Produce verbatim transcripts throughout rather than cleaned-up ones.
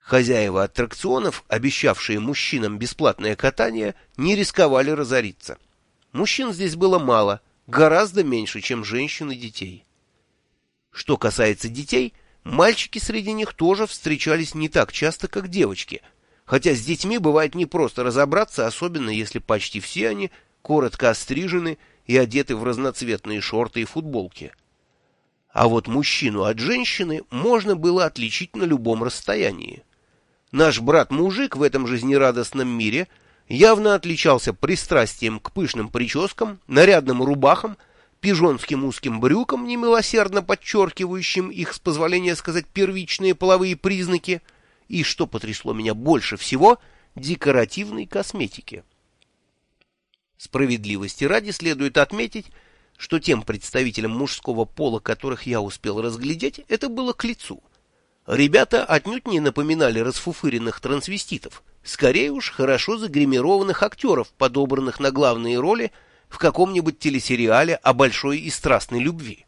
Хозяева аттракционов, обещавшие мужчинам бесплатное катание, не рисковали разориться. Мужчин здесь было мало, гораздо меньше, чем женщин и детей. Что касается детей, мальчики среди них тоже встречались не так часто, как девочки, хотя с детьми бывает непросто разобраться, особенно если почти все они коротко острижены и одеты в разноцветные шорты и футболки. А вот мужчину от женщины можно было отличить на любом расстоянии. Наш брат-мужик в этом жизнерадостном мире явно отличался пристрастием к пышным прическам, нарядным рубахам, пижонским узким брюкам, немилосердно подчеркивающим их, с позволения сказать, первичные половые признаки, и, что потрясло меня больше всего, декоративной косметики. Справедливости ради следует отметить, что тем представителям мужского пола, которых я успел разглядеть, это было к лицу. Ребята отнюдь не напоминали расфуфыренных трансвеститов, скорее уж хорошо загримированных актеров, подобранных на главные роли в каком-нибудь телесериале о большой и страстной любви.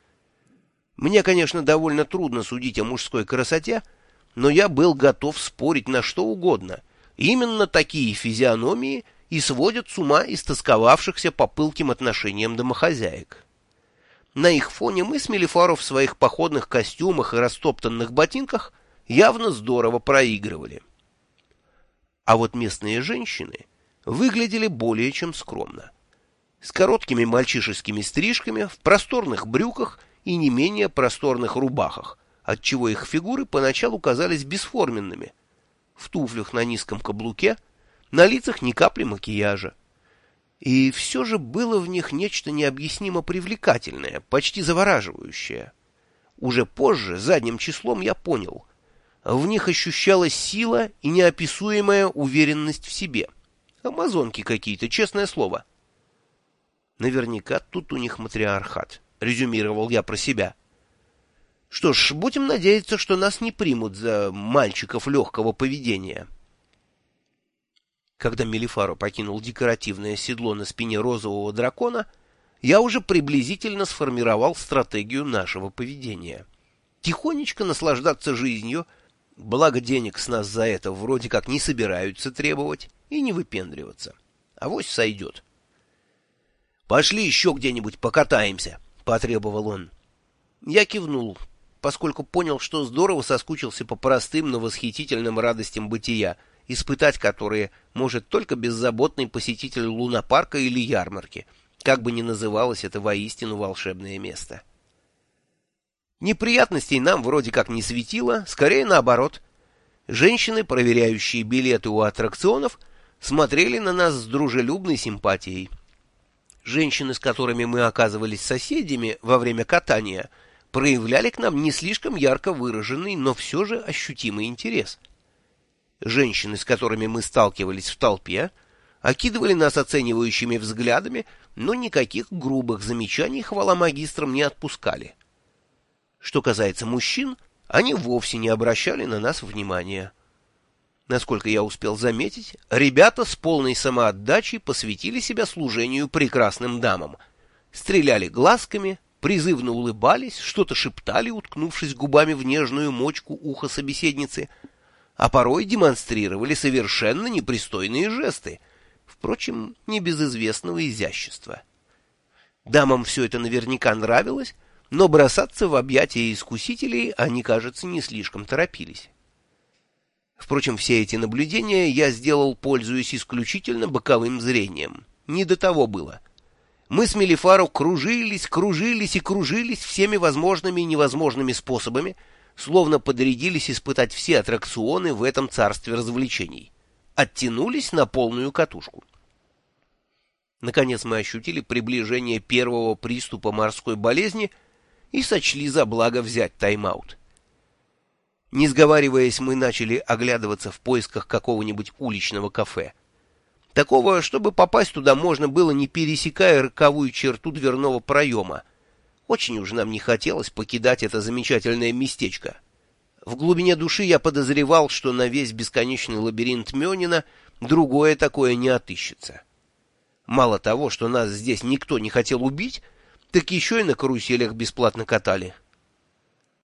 Мне, конечно, довольно трудно судить о мужской красоте, но я был готов спорить на что угодно. Именно такие физиономии и сводят с ума истосковавшихся по пылким отношениям домохозяек. На их фоне мы с Мелифаро в своих походных костюмах и растоптанных ботинках явно здорово проигрывали. А вот местные женщины выглядели более чем скромно. С короткими мальчишескими стрижками, в просторных брюках и не менее просторных рубахах, отчего их фигуры поначалу казались бесформенными. В туфлях на низком каблуке, на лицах ни капли макияжа. И все же было в них нечто необъяснимо привлекательное, почти завораживающее. Уже позже, задним числом, я понял. В них ощущалась сила и неописуемая уверенность в себе. Амазонки какие-то, честное слово. Наверняка тут у них матриархат, резюмировал я про себя. Что ж, будем надеяться, что нас не примут за мальчиков легкого поведения. Когда Мелифаро покинул декоративное седло на спине розового дракона, я уже приблизительно сформировал стратегию нашего поведения. Тихонечко наслаждаться жизнью, благо денег с нас за это вроде как не собираются требовать, и не выпендриваться. Авось сойдет. «Пошли еще где-нибудь покатаемся», — потребовал он. Я кивнул, поскольку понял, что здорово соскучился по простым, но восхитительным радостям бытия, испытать которые может только беззаботный посетитель лунопарка или ярмарки, как бы ни называлось это воистину волшебное место. Неприятностей нам вроде как не светило, скорее наоборот. Женщины, проверяющие билеты у аттракционов, смотрели на нас с дружелюбной симпатией. Женщины, с которыми мы оказывались соседями во время катания, проявляли к нам не слишком ярко выраженный, но все же ощутимый интерес. Женщины, с которыми мы сталкивались в толпе, окидывали нас оценивающими взглядами, но никаких грубых замечаний, хвала магистрам, не отпускали. Что касается мужчин, они вовсе не обращали на нас внимания. Насколько я успел заметить, ребята с полной самоотдачей посвятили себя служению прекрасным дамам. Стреляли глазками, призывно улыбались, что-то шептали, уткнувшись губами в нежную мочку уха собеседницы, а порой демонстрировали совершенно непристойные жесты, впрочем, не без известного изящества. Дамам все это наверняка нравилось, но бросаться в объятия искусителей они, кажется, не слишком торопились. Впрочем, все эти наблюдения я сделал, пользуясь исключительно боковым зрением. Не до того было. Мы с Мелифаро кружились, кружились и кружились всеми возможными и невозможными способами, словно подрядились испытать все аттракционы в этом царстве развлечений. Оттянулись на полную катушку. Наконец мы ощутили приближение первого приступа морской болезни и сочли за благо взять тайм-аут. Не сговариваясь, мы начали оглядываться в поисках какого-нибудь уличного кафе. Такого, чтобы попасть туда можно было, не пересекая роковую черту дверного проема. Очень уж нам не хотелось покидать это замечательное местечко. В глубине души я подозревал, что на весь бесконечный лабиринт Мёнина другое такое не отыщется. Мало того, что нас здесь никто не хотел убить, так еще и на каруселях бесплатно катали.